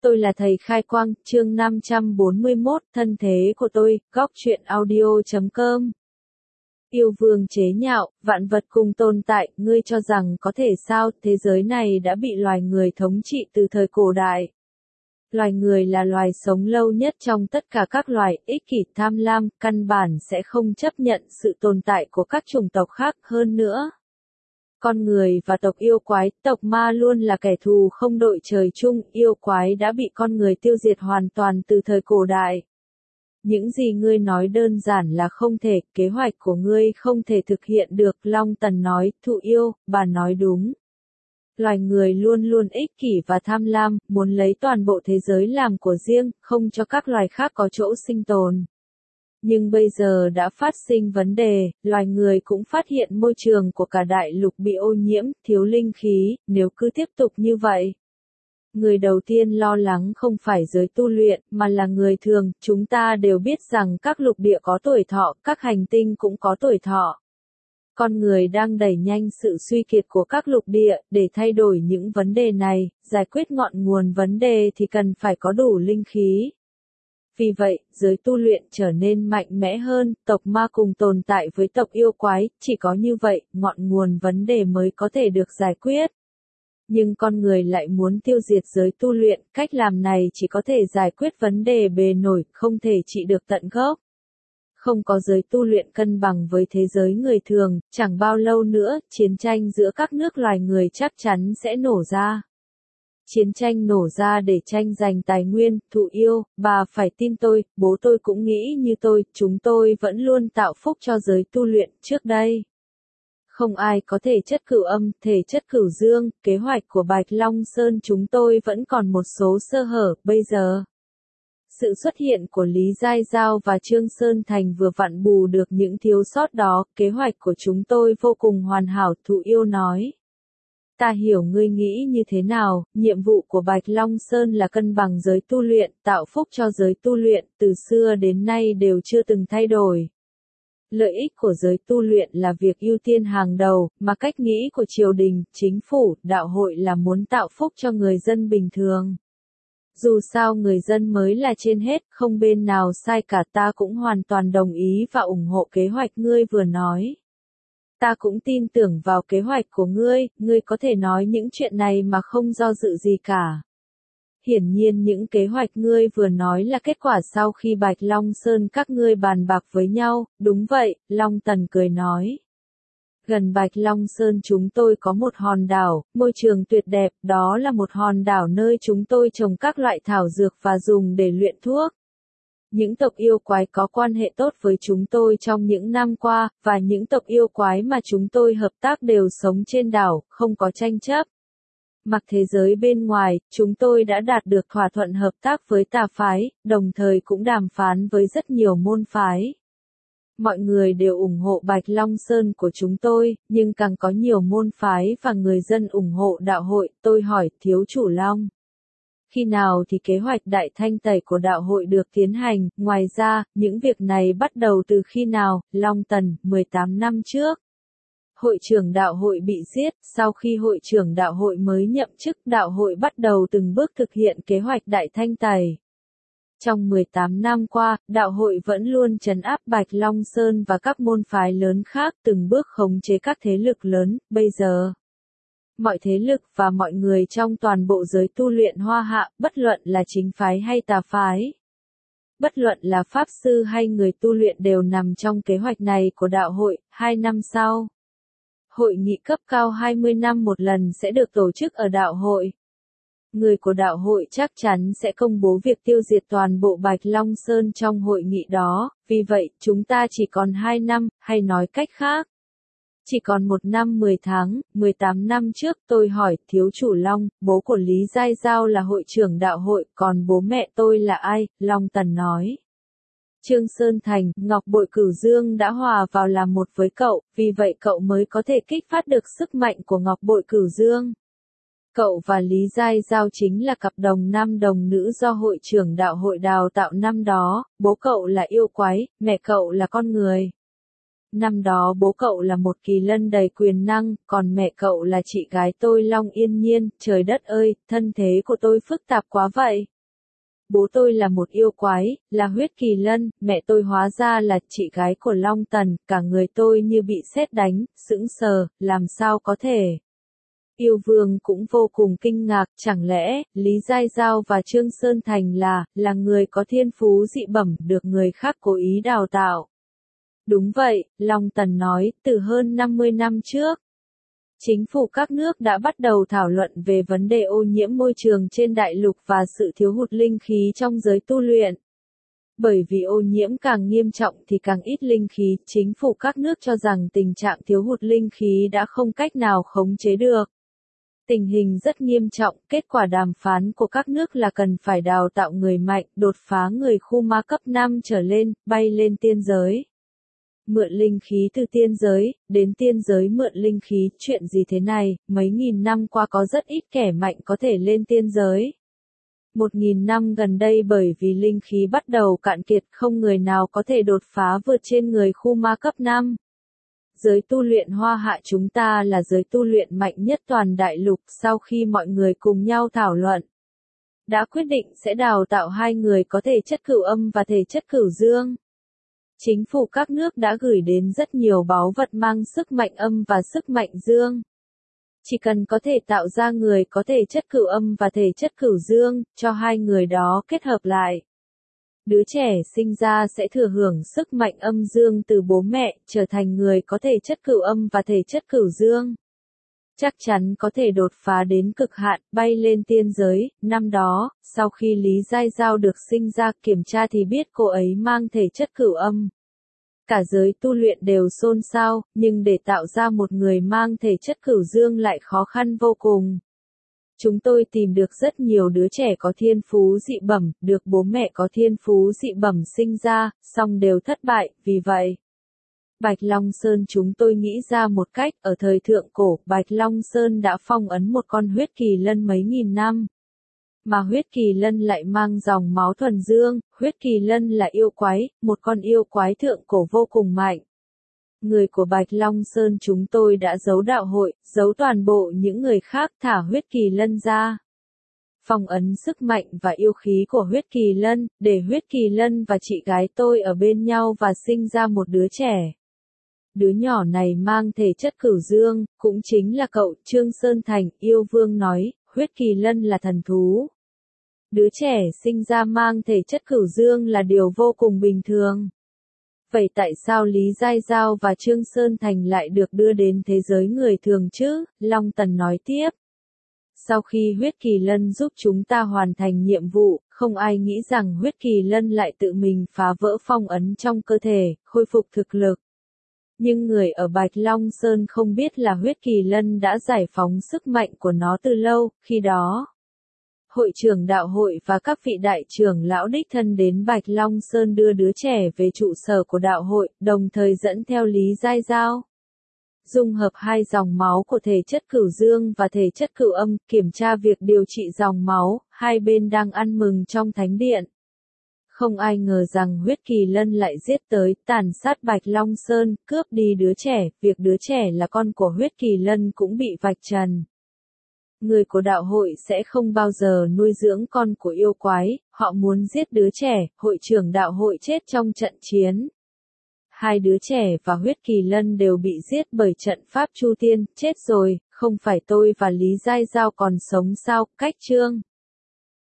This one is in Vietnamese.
Tôi là thầy Khai Quang, chương 541, thân thế của tôi, góc truyện audio.com. Yêu vương chế nhạo, vạn vật cùng tồn tại, ngươi cho rằng có thể sao, thế giới này đã bị loài người thống trị từ thời cổ đại. Loài người là loài sống lâu nhất trong tất cả các loài, ích kỷ tham lam, căn bản sẽ không chấp nhận sự tồn tại của các chủng tộc khác hơn nữa. Con người và tộc yêu quái, tộc ma luôn là kẻ thù không đội trời chung, yêu quái đã bị con người tiêu diệt hoàn toàn từ thời cổ đại. Những gì ngươi nói đơn giản là không thể, kế hoạch của ngươi không thể thực hiện được, Long Tần nói, thụ yêu, bà nói đúng. Loài người luôn luôn ích kỷ và tham lam, muốn lấy toàn bộ thế giới làm của riêng, không cho các loài khác có chỗ sinh tồn. Nhưng bây giờ đã phát sinh vấn đề, loài người cũng phát hiện môi trường của cả đại lục bị ô nhiễm, thiếu linh khí, nếu cứ tiếp tục như vậy. Người đầu tiên lo lắng không phải giới tu luyện, mà là người thường, chúng ta đều biết rằng các lục địa có tuổi thọ, các hành tinh cũng có tuổi thọ. Con người đang đẩy nhanh sự suy kiệt của các lục địa, để thay đổi những vấn đề này, giải quyết ngọn nguồn vấn đề thì cần phải có đủ linh khí. Vì vậy, giới tu luyện trở nên mạnh mẽ hơn, tộc ma cùng tồn tại với tộc yêu quái, chỉ có như vậy, ngọn nguồn vấn đề mới có thể được giải quyết. Nhưng con người lại muốn tiêu diệt giới tu luyện, cách làm này chỉ có thể giải quyết vấn đề bề nổi, không thể trị được tận gốc. Không có giới tu luyện cân bằng với thế giới người thường, chẳng bao lâu nữa, chiến tranh giữa các nước loài người chắc chắn sẽ nổ ra. Chiến tranh nổ ra để tranh giành tài nguyên, thụ yêu, bà phải tin tôi, bố tôi cũng nghĩ như tôi, chúng tôi vẫn luôn tạo phúc cho giới tu luyện trước đây. Không ai có thể chất cửu âm, thể chất cửu dương, kế hoạch của Bạch Long Sơn chúng tôi vẫn còn một số sơ hở, bây giờ. Sự xuất hiện của Lý Giai Giao và Trương Sơn Thành vừa vặn bù được những thiếu sót đó, kế hoạch của chúng tôi vô cùng hoàn hảo, thụ yêu nói. Ta hiểu ngươi nghĩ như thế nào, nhiệm vụ của Bạch Long Sơn là cân bằng giới tu luyện, tạo phúc cho giới tu luyện, từ xưa đến nay đều chưa từng thay đổi. Lợi ích của giới tu luyện là việc ưu tiên hàng đầu, mà cách nghĩ của triều đình, chính phủ, đạo hội là muốn tạo phúc cho người dân bình thường. Dù sao người dân mới là trên hết, không bên nào sai cả, ta cũng hoàn toàn đồng ý và ủng hộ kế hoạch ngươi vừa nói. Ta cũng tin tưởng vào kế hoạch của ngươi có thể nói những chuyện này mà không do dự gì cả. Hiển nhiên những kế hoạch ngươi vừa nói là kết quả sau khi Bạch Long Sơn các ngươi bàn bạc với nhau, đúng vậy, Long Tần cười nói. Gần Bạch Long Sơn chúng tôi có một hòn đảo, môi trường tuyệt đẹp, đó là một hòn đảo nơi chúng tôi trồng các loại thảo dược và dùng để luyện thuốc. Những tộc yêu quái có quan hệ tốt với chúng tôi trong những năm qua, và những tộc yêu quái mà chúng tôi hợp tác đều sống trên đảo, không có tranh chấp. Mặc thế giới bên ngoài, chúng tôi đã đạt được thỏa thuận hợp tác với tà phái, đồng thời cũng đàm phán với rất nhiều môn phái. Mọi người đều ủng hộ Bạch Long Sơn của chúng tôi, nhưng càng có nhiều môn phái và người dân ủng hộ đạo hội, tôi hỏi, thiếu chủ Long. Khi nào thì kế hoạch đại thanh tẩy của đạo hội được tiến hành, ngoài ra, những việc này bắt đầu từ khi nào, Long Tần, 18 năm trước. Hội trưởng đạo hội bị giết, sau khi hội trưởng đạo hội mới nhậm chức, đạo hội bắt đầu từng bước thực hiện kế hoạch đại thanh tẩy. Trong 18 năm qua, đạo hội vẫn luôn trấn áp Bạch Long Sơn và các môn phái lớn khác, từng bước khống chế các thế lực lớn, bây giờ. Mọi thế lực và mọi người trong toàn bộ giới tu luyện Hoa Hạ, bất luận là chính phái hay tà phái. Bất luận là pháp sư hay người tu luyện đều nằm trong kế hoạch này của đạo hội, 2 năm sau. Hội nghị cấp cao 20 năm một lần sẽ được tổ chức ở đạo hội. Người của đạo hội chắc chắn sẽ công bố việc tiêu diệt toàn bộ Bạch Long Sơn trong hội nghị đó, vì vậy, chúng ta chỉ còn 2 năm, hay nói cách khác. Chỉ còn 1 năm 10 tháng, 18 năm trước tôi hỏi, thiếu chủ Long, bố của Lý Giai Giao là hội trưởng đạo hội, còn bố mẹ tôi là ai? Long Tần nói. Trương Sơn Thành, Ngọc Bội Cửu Dương đã hòa vào làm một với cậu, vì vậy cậu mới có thể kích phát được sức mạnh của Ngọc Bội Cửu Dương. Cậu và Lý Giai Giao chính là cặp đồng nam đồng nữ do hội trưởng đạo hội đào tạo năm đó, bố cậu là yêu quái, mẹ cậu là con người. Năm đó bố cậu là một kỳ lân đầy quyền năng, còn mẹ cậu là chị gái tôi Long Yên Nhiên, trời đất ơi, thân thế của tôi phức tạp quá vậy. bố tôi là một yêu quái, là huyết kỳ lân, mẹ tôi hóa ra là chị gái của Long Tần, cả người tôi như bị sét đánh, sững sờ, làm sao có thể. Yêu Vương cũng vô cùng kinh ngạc, chẳng lẽ, Lý Giai Giao và Trương Sơn Thành là người có thiên phú dị bẩm được người khác cố ý đào tạo. Đúng vậy, Long Tần nói, từ hơn 50 năm trước. Chính phủ các nước đã bắt đầu thảo luận về vấn đề ô nhiễm môi trường trên đại lục và sự thiếu hụt linh khí trong giới tu luyện. Bởi vì ô nhiễm càng nghiêm trọng thì càng ít linh khí, chính phủ các nước cho rằng tình trạng thiếu hụt linh khí đã không cách nào khống chế được. Tình hình rất nghiêm trọng, kết quả đàm phán của các nước là cần phải đào tạo người mạnh, đột phá người khu ma cấp 5 trở lên, bay lên tiên giới. Mượn linh khí từ tiên giới, đến tiên giới mượn linh khí, chuyện gì thế này, mấy nghìn năm qua có rất ít kẻ mạnh có thể lên tiên giới. 1000 năm gần đây bởi vì linh khí bắt đầu cạn kiệt không người nào có thể đột phá vượt trên người khu ma cấp 5. Giới tu luyện Hoa Hạ chúng ta là giới tu luyện mạnh nhất toàn đại lục sau khi mọi người cùng nhau thảo luận. Đã quyết định sẽ đào tạo 2 người có thể chất cửu âm và thể chất cửu dương. Chính phủ các nước đã gửi đến rất nhiều báu vật mang sức mạnh âm và sức mạnh dương. Chỉ cần có thể tạo ra người có thể chất cửu âm và thể chất cửu dương, cho 2 người đó kết hợp lại. Đứa trẻ sinh ra sẽ thừa hưởng sức mạnh âm dương từ bố mẹ, trở thành người có thể chất cửu âm và thể chất cửu dương. Chắc chắn có thể đột phá đến cực hạn, bay lên tiên giới. Năm đó, sau khi Lý Giai Giao được sinh ra kiểm tra thì biết cô ấy mang thể chất cửu âm. Cả giới tu luyện đều xôn xao, nhưng để tạo ra một người mang thể chất cửu dương lại khó khăn vô cùng. Chúng tôi tìm được rất nhiều đứa trẻ có thiên phú dị bẩm, được bố mẹ có thiên phú dị bẩm sinh ra, song đều thất bại, vì vậy. Bạch Long Sơn chúng tôi nghĩ ra một cách, ở thời thượng cổ, Bạch Long Sơn đã phong ấn một con huyết kỳ lân mấy nghìn năm. Mà huyết kỳ lân lại mang dòng máu thuần dương, huyết kỳ lân là yêu quái, một con yêu quái thượng cổ vô cùng mạnh. Người của Bạch Long Sơn chúng tôi đã giấu đạo hội, giấu toàn bộ những người khác thả huyết kỳ lân ra. Phong ấn sức mạnh và yêu khí của huyết kỳ lân, để huyết kỳ lân và chị gái tôi ở bên nhau và sinh ra một đứa trẻ. Đứa nhỏ này mang thể chất cửu dương, cũng chính là cậu Trương Sơn Thành, Yêu Vương nói, huyết kỳ lân là thần thú. Đứa trẻ sinh ra mang thể chất cửu dương là điều vô cùng bình thường. Vậy tại sao Lý Giai Giao và Trương Sơn Thành lại được đưa đến thế giới người thường chứ? Long Tần nói tiếp. Sau khi huyết kỳ lân giúp chúng ta hoàn thành nhiệm vụ, không ai nghĩ rằng huyết kỳ lân lại tự mình phá vỡ phong ấn trong cơ thể, khôi phục thực lực. Nhưng người ở Bạch Long Sơn không biết là huyết kỳ lân đã giải phóng sức mạnh của nó từ lâu, khi đó. Hội trưởng đạo hội và các vị đại trưởng lão đích thân đến Bạch Long Sơn đưa đứa trẻ về trụ sở của đạo hội, đồng thời dẫn theo Lý Giai Giao. Dung hợp 2 dòng máu của thể chất cửu dương và thể chất cửu âm, kiểm tra việc điều trị dòng máu, hai bên đang ăn mừng trong thánh điện. Không ai ngờ rằng huyết kỳ lân lại giết tới, tàn sát Bạch Long Sơn, cướp đi đứa trẻ, việc đứa trẻ là con của huyết kỳ lân cũng bị vạch trần. Người của đạo hội sẽ không bao giờ nuôi dưỡng con của yêu quái, họ muốn giết đứa trẻ, hội trưởng đạo hội chết trong trận chiến. 2 đứa trẻ và huyết kỳ lân đều bị giết bởi trận pháp Chu Tiên, chết rồi, không phải tôi và Lý Giai Giao còn sống sao, cách chương.